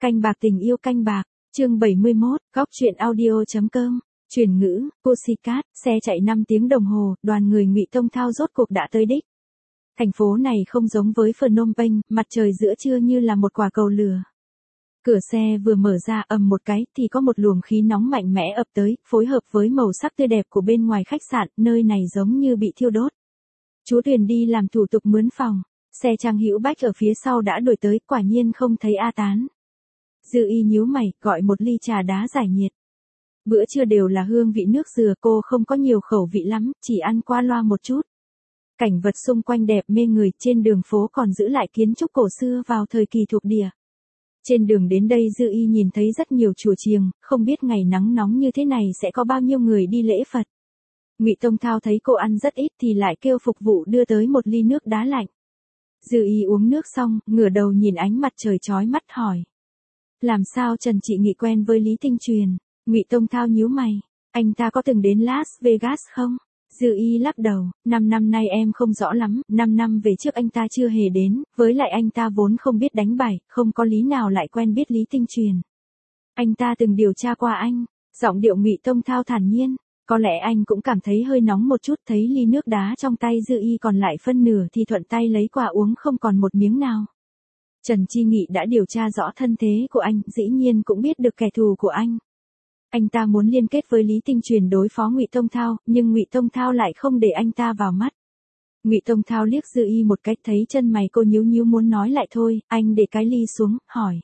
Canh bạc tình yêu canh bạc, chương 71, góc truyện audio.com, truyền ngữ, Pussycat, xe chạy 5 tiếng đồng hồ, đoàn người Ngụy Tông Thao rốt cuộc đã tới đích. Thành phố này không giống với Phnom Penh, mặt trời giữa trưa như là một quả cầu lửa. Cửa xe vừa mở ra ầm một cái thì có một luồng khí nóng mạnh mẽ ập tới, phối hợp với màu sắc tươi đẹp của bên ngoài khách sạn, nơi này giống như bị thiêu đốt. Chú Tuyền đi làm thủ tục mướn phòng, xe Trang Hữu Bách ở phía sau đã đuổi tới, quả nhiên không thấy A Tán. Dư Y nhíu mày, gọi một ly trà đá giải nhiệt. Bữa trưa đều là hương vị nước dừa, cô không có nhiều khẩu vị lắm, chỉ ăn qua loa một chút. Cảnh vật xung quanh đẹp mê người, trên đường phố còn giữ lại kiến trúc cổ xưa vào thời kỳ thuộc địa. Trên đường đến đây Dư Y nhìn thấy rất nhiều chùa chiền, không biết ngày nắng nóng như thế này sẽ có bao nhiêu người đi lễ Phật. Ngụy Tông Thao thấy cô ăn rất ít thì lại kêu phục vụ đưa tới một ly nước đá lạnh. Dư Y uống nước xong, ngửa đầu nhìn ánh mặt trời chói mắt hỏi. Làm sao Trần Chị Nghị quen với Lý Tinh Truyền? Ngụy Tông Thao nhíu mày. Anh ta có từng đến Las Vegas không? Dư Y lắc đầu, 5 năm nay em không rõ lắm, 5 năm về trước anh ta chưa hề đến, với lại anh ta vốn không biết đánh bài, không có lý nào lại quen biết Lý Tinh Truyền. Anh ta từng điều tra qua anh, giọng điệu Ngụy Tông Thao thản nhiên, có lẽ anh cũng cảm thấy hơi nóng một chút, thấy ly nước đá trong tay Dư Y còn lại phân nửa thì thuận tay lấy qua uống không còn một miếng nào. Trần Chi Nghị đã điều tra rõ thân thế của anh, dĩ nhiên cũng biết được kẻ thù của anh. Anh ta muốn liên kết với Lý Tinh Truyền đối phó Ngụy Tông Thao, nhưng Ngụy Tông Thao lại không để anh ta vào mắt. Ngụy Tông Thao liếc Dư Y một cách, thấy chân mày cô nhíu nhíu muốn nói lại thôi, anh để cái ly xuống, hỏi.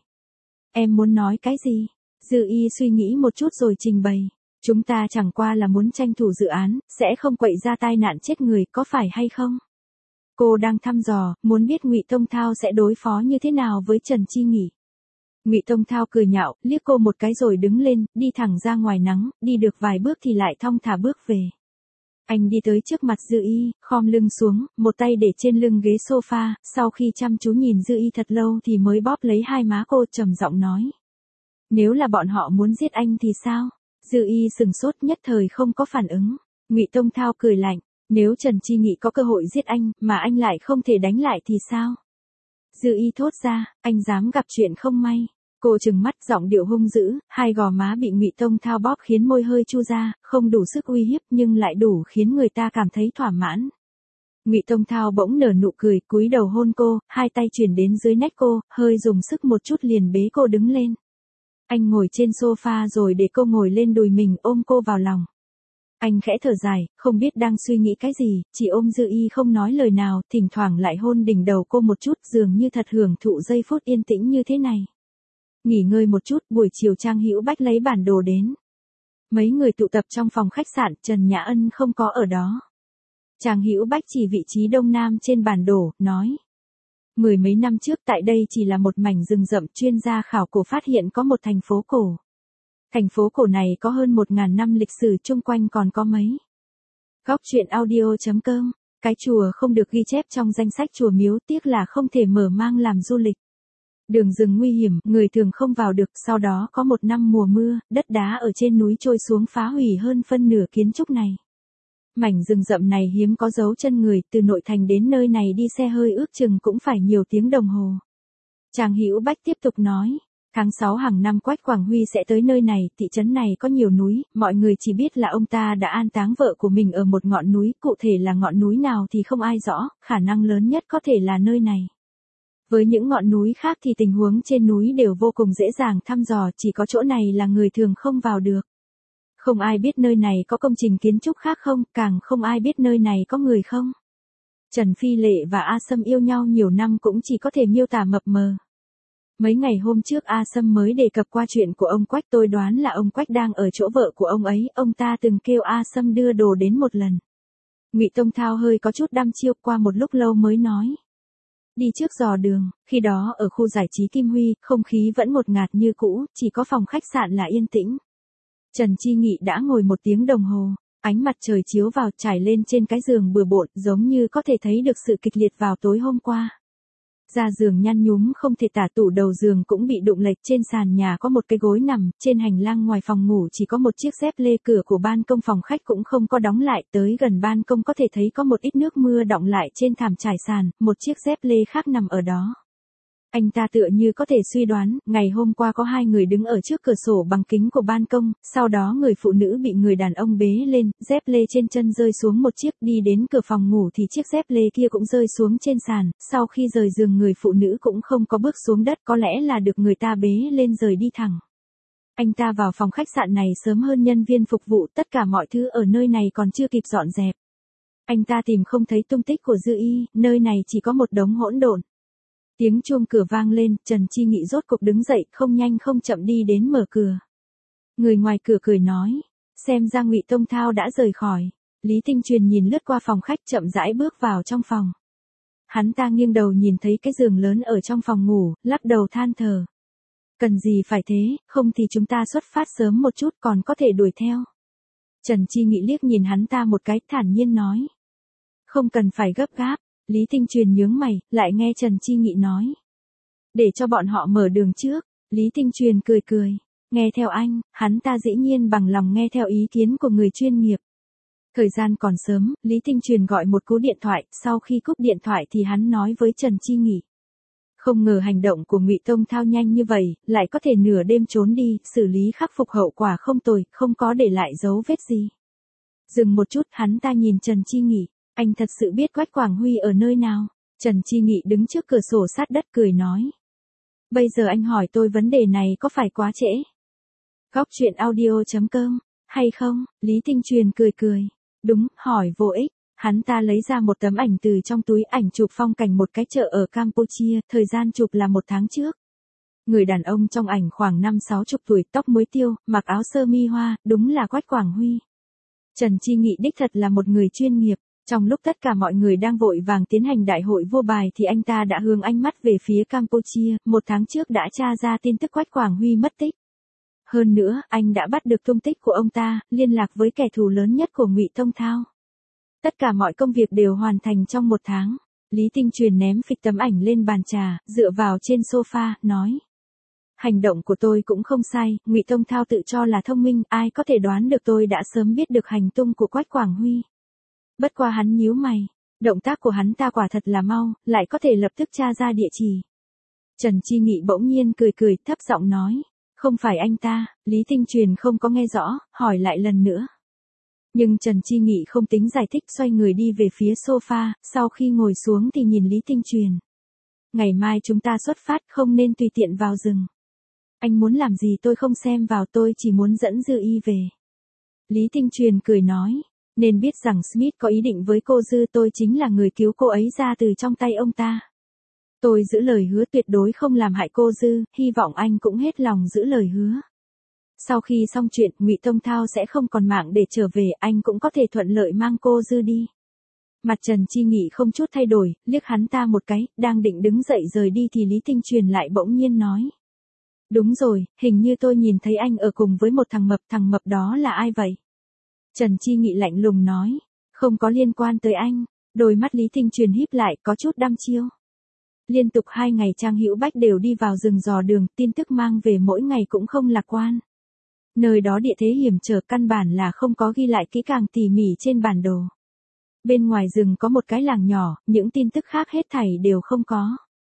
Em muốn nói cái gì? Dư Y suy nghĩ một chút rồi trình bày. Chúng ta chẳng qua là muốn tranh thủ dự án, sẽ không quậy ra tai nạn chết người, có phải hay không? Cô đang thăm dò, muốn biết Ngụy Tông Thao sẽ đối phó như thế nào với Trần Chi Nghị. Ngụy Tông Thao cười nhạo, liếc cô một cái rồi đứng lên, đi thẳng ra ngoài nắng, đi được vài bước thì lại thong thả bước về. Anh đi tới trước mặt Dư Y, khom lưng xuống, một tay để trên lưng ghế sofa, sau khi chăm chú nhìn Dư Y thật lâu thì mới bóp lấy hai má cô, trầm giọng nói. Nếu là bọn họ muốn giết anh thì sao? Dư Y sừng sốt, nhất thời không có phản ứng. Ngụy Tông Thao cười lạnh, nếu Trần Chi Nghị có cơ hội giết anh, mà anh lại không thể đánh lại thì sao? Dư Y thốt ra, anh dám gặp chuyện không may. Cô trừng mắt, giọng điệu hung dữ, hai gò má bị Ngụy Tông Thao bóp khiến môi hơi chu ra, không đủ sức uy hiếp nhưng lại đủ khiến người ta cảm thấy thỏa mãn. Ngụy Tông Thao bỗng nở nụ cười, cúi đầu hôn cô, hai tay chuyển đến dưới nách cô, hơi dùng sức một chút liền bế cô đứng lên. Anh ngồi trên sofa rồi để cô ngồi lên đùi mình, ôm cô vào lòng. Anh khẽ thở dài, không biết đang suy nghĩ cái gì, chỉ ôm Dư Y không nói lời nào, thỉnh thoảng lại hôn đỉnh đầu cô một chút, dường như thật hưởng thụ giây phút yên tĩnh như thế này. Nghỉ ngơi một chút, buổi chiều Trang Hữu Bách lấy bản đồ đến. Mấy người tụ tập trong phòng khách sạn, Trần Nhã Ân không có ở đó. Trang Hữu Bách chỉ vị trí đông nam trên bản đồ, nói. 10 mấy năm trước tại đây chỉ là một mảnh rừng rậm, chuyên gia khảo cổ phát hiện có một thành phố cổ. Thành phố cổ này có hơn 1.000 năm lịch sử, chung quanh còn có mấy. Góc truyện audio.com, cái chùa không được ghi chép trong danh sách chùa miếu, tiếc là không thể mở mang làm du lịch. Đường rừng nguy hiểm, người thường không vào được, sau đó có một năm mùa mưa, đất đá ở trên núi trôi xuống phá hủy hơn phân nửa kiến trúc này. Mảnh rừng rậm này hiếm có dấu chân người, từ nội thành đến nơi này đi xe hơi ước chừng cũng phải nhiều tiếng đồng hồ. Trang Hữu Bách tiếp tục nói. Tháng 6 hàng năm Quách Quảng Huy sẽ tới nơi này, thị trấn này có nhiều núi, mọi người chỉ biết là ông ta đã an táng vợ của mình ở một ngọn núi, cụ thể là ngọn núi nào thì không ai rõ, khả năng lớn nhất có thể là nơi này. Với những ngọn núi khác thì tình huống trên núi đều vô cùng dễ dàng thăm dò, chỉ có chỗ này là người thường không vào được. Không ai biết nơi này có công trình kiến trúc khác không, càng không ai biết nơi này có người không. Trần Phi Lệ và A Sâm yêu nhau nhiều năm cũng chỉ có thể miêu tả mập mờ. Mấy ngày hôm trước A Sâm mới đề cập qua chuyện của ông Quách, tôi đoán là ông Quách đang ở chỗ vợ của ông ấy, ông ta từng kêu A Sâm đưa đồ đến một lần. Ngụy Tông Thao hơi có chút đăm chiêu, qua một lúc lâu mới nói. Đi trước dò đường, khi đó ở khu giải trí Kim Huy, không khí vẫn ngột ngạt như cũ, chỉ có phòng khách sạn là yên tĩnh. Trần Chi Nghị đã ngồi 1 tiếng đồng hồ, ánh mặt trời chiếu vào, trải lên trên cái giường bừa bộn, giống như có thể thấy được sự kịch liệt vào tối hôm qua. Da giường nhăn nhúm không thể tả, tủ đầu giường cũng bị đụng lệch, trên sàn nhà có một cái gối nằm, trên hành lang ngoài phòng ngủ chỉ có một chiếc dép lê, cửa của ban công phòng khách cũng không có đóng lại, tới gần ban công có thể thấy có một ít nước mưa đọng lại trên thảm trải sàn, một chiếc dép lê khác nằm ở đó. Anh ta tựa như có thể suy đoán, ngày hôm qua có hai người đứng ở trước cửa sổ bằng kính của ban công, sau đó người phụ nữ bị người đàn ông bế lên, dép lê trên chân rơi xuống một chiếc, đi đến cửa phòng ngủ thì chiếc dép lê kia cũng rơi xuống trên sàn, sau khi rời giường người phụ nữ cũng không có bước xuống đất, có lẽ là được người ta bế lên rời đi thẳng. Anh ta vào phòng khách sạn này sớm hơn nhân viên phục vụ, tất cả mọi thứ ở nơi này còn chưa kịp dọn dẹp. Anh ta tìm không thấy tung tích của Dư Y, nơi này chỉ có một đống hỗn độn. Tiếng chuông cửa vang lên, Trần Chi Nghị rốt cục đứng dậy, không nhanh không chậm đi đến mở cửa. Người ngoài cửa cười nói, xem ra Ngụy Tông Thao đã rời khỏi. Lý Tinh Truyền nhìn lướt qua phòng khách chậm rãi bước vào trong phòng. Hắn ta nghiêng đầu nhìn thấy cái giường lớn ở trong phòng ngủ, lắc đầu than thở. Cần gì phải thế, không thì chúng ta xuất phát sớm một chút còn có thể đuổi theo. Trần Chi Nghị liếc nhìn hắn ta một cái, thản nhiên nói. Không cần phải gấp gáp. Lý Tinh Truyền nhướng mày, lại nghe Trần Chi Nghị nói. Để cho bọn họ mở đường trước. Lý Tinh Truyền cười cười. Nghe theo anh, hắn ta dĩ nhiên bằng lòng nghe theo ý kiến của người chuyên nghiệp. Thời gian còn sớm, Lý Tinh Truyền gọi một cú điện thoại, sau khi cúp điện thoại thì hắn nói với Trần Chi Nghị. Không ngờ hành động của Ngụy Tông Thao nhanh như vậy, lại có thể nửa đêm trốn đi, xử lý khắc phục hậu quả không tồi, không có để lại dấu vết gì. Dừng một chút, hắn ta nhìn Trần Chi Nghị. Anh thật sự biết Quách Quảng Huy ở nơi nào? Trần Chi Nghị đứng trước cửa sổ sát đất cười nói. Bây giờ anh hỏi tôi vấn đề này có phải quá trễ? Góc truyện audio.com, hay không? Lý Tinh Truyền cười cười. Đúng, hỏi vô ích. Hắn ta lấy ra một tấm ảnh từ trong túi, ảnh chụp phong cảnh một cái chợ ở Campuchia, thời gian chụp là 1 tháng trước. Người đàn ông trong ảnh khoảng 50-60 tuổi, tóc muối tiêu, mặc áo sơ mi hoa, đúng là Quách Quảng Huy. Trần Chi Nghị đích thật là một người chuyên nghiệp. Trong lúc tất cả mọi người đang vội vàng tiến hành đại hội vô bài thì anh ta đã hướng ánh mắt về phía Campuchia, 1 tháng trước đã tra ra tin tức Quách Quảng Huy mất tích. Hơn nữa, anh đã bắt được tung tích của ông ta, liên lạc với kẻ thù lớn nhất của Ngụy Tông Thao. Tất cả mọi công việc đều hoàn thành trong 1 tháng. Lý Tinh Truyền ném phịch tấm ảnh lên bàn trà, dựa vào trên sofa, nói. Hành động của tôi cũng không sai, Ngụy Tông Thao tự cho là thông minh, ai có thể đoán được tôi đã sớm biết được hành tung của Quách Quảng Huy. Bất qua hắn nhíu mày, động tác của hắn ta quả thật là mau, lại có thể lập tức tra ra địa chỉ. Trần Chi Nghị bỗng nhiên cười cười, thấp giọng nói, không phải anh ta. Lý Tinh Truyền không có nghe rõ, hỏi lại lần nữa. Nhưng Trần Chi Nghị không tính giải thích, xoay người đi về phía sofa, sau khi ngồi xuống thì nhìn Lý Tinh Truyền. Ngày mai chúng ta xuất phát, không nên tùy tiện vào rừng. Anh muốn làm gì tôi không xem vào, tôi chỉ muốn dẫn Dư Y về. Lý Tinh Truyền cười nói. Nên biết rằng Smith có ý định với cô Dư, tôi chính là người cứu cô ấy ra từ trong tay ông ta. Tôi giữ lời hứa tuyệt đối không làm hại cô Dư, hy vọng anh cũng hết lòng giữ lời hứa. Sau khi xong chuyện, Ngụy Tông Thao sẽ không còn mạng để trở về, anh cũng có thể thuận lợi mang cô Dư đi. Mặt Trần Chi Nghị không chút thay đổi, liếc hắn ta một cái, đang định đứng dậy rời đi thì Lý Tinh Truyền lại bỗng nhiên nói. Đúng rồi, hình như tôi nhìn thấy anh ở cùng với một thằng mập đó là ai vậy? Trần Chi Nghị lạnh lùng nói, không có liên quan tới anh. Đôi mắt Lý Tinh Truyền híp lại, có chút đăm chiêu. Liên tục 2 ngày Trang Hữu Bách đều đi vào rừng dò đường, tin tức mang về mỗi ngày cũng không lạc quan. Nơi đó địa thế hiểm trở, căn bản là không có ghi lại kỹ càng tỉ mỉ trên bản đồ. Bên ngoài rừng có một cái làng nhỏ, những tin tức khác hết thảy đều không có.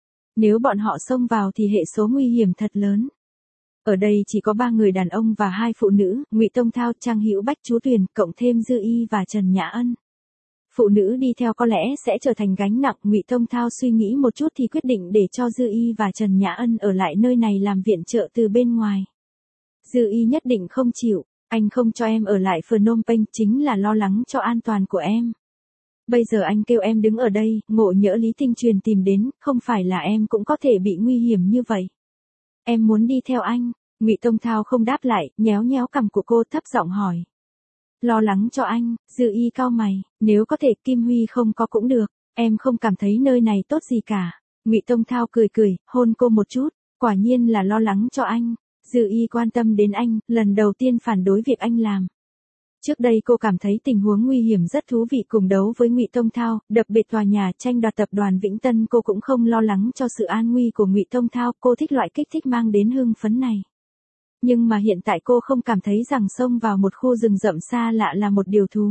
Nếu bọn họ xông vào thì hệ số nguy hiểm thật lớn. Ở đây chỉ có 3 người đàn ông và 2 phụ nữ, Ngụy Tông Thao, Trang Hữu Bách, Chú Tuyền, cộng thêm Dư Y và Trần Nhã Ân. Phụ nữ đi theo có lẽ sẽ trở thành gánh nặng, Ngụy Tông Thao suy nghĩ một chút thì quyết định để cho Dư Y và Trần Nhã Ân ở lại nơi này làm viện trợ từ bên ngoài. Dư Y nhất định không chịu, anh không cho em ở lại Phnom Penh chính là lo lắng cho an toàn của em. Bây giờ anh kêu em đứng ở đây, ngộ nhỡ Lý Tinh Truyền tìm đến, không phải là em cũng có thể bị nguy hiểm như vậy. Em muốn đi theo anh. Ngụy Tông Thao không đáp lại, nhéo nhéo cằm của cô, thấp giọng hỏi. Lo lắng cho anh. Dư Y cau mày, nếu có thể Kim Huy không có cũng được, em không cảm thấy nơi này tốt gì cả. Ngụy Tông Thao cười cười, hôn cô một chút, quả nhiên là lo lắng cho anh. Dư Y quan tâm đến anh, lần đầu tiên phản đối việc anh làm. Trước đây cô cảm thấy tình huống nguy hiểm rất thú vị, cùng đấu với Ngụy Tông Thao, đập bệt tòa nhà, tranh đoạt tập đoàn Vĩnh Tân, cô cũng không lo lắng cho sự an nguy của Ngụy Tông Thao, cô thích loại kích thích mang đến hưng phấn này. Nhưng mà hiện tại cô không cảm thấy rằng xông vào một khu rừng rậm xa lạ là một điều thú.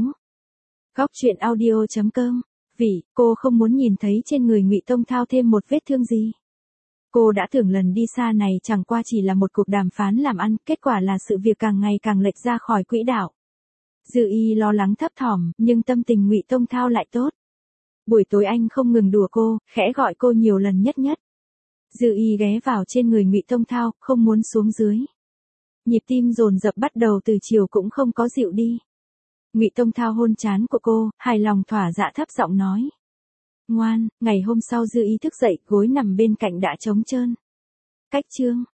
Góc truyện audio.com, vì cô không muốn nhìn thấy trên người Ngụy Tông Thao thêm một vết thương gì. Cô đã tưởng lần đi xa này chẳng qua chỉ là một cuộc đàm phán làm ăn, kết quả là sự việc càng ngày càng lệch ra khỏi quỹ đạo. Dư Y lo lắng thấp thỏm, nhưng tâm tình Ngụy Tông Thao lại tốt. Buổi tối anh không ngừng đùa cô, khẽ gọi cô nhiều lần nhất nhất. Dư Y ghé vào trên người Ngụy Tông Thao, không muốn xuống dưới. Nhịp tim dồn dập bắt đầu từ chiều cũng không có dịu đi. Ngụy Tông Thao hôn trán của cô, hài lòng thỏa dạ thấp giọng nói. Ngoan, ngày hôm sau Dư Y thức dậy, gối nằm bên cạnh đã trống trơn. Cách chương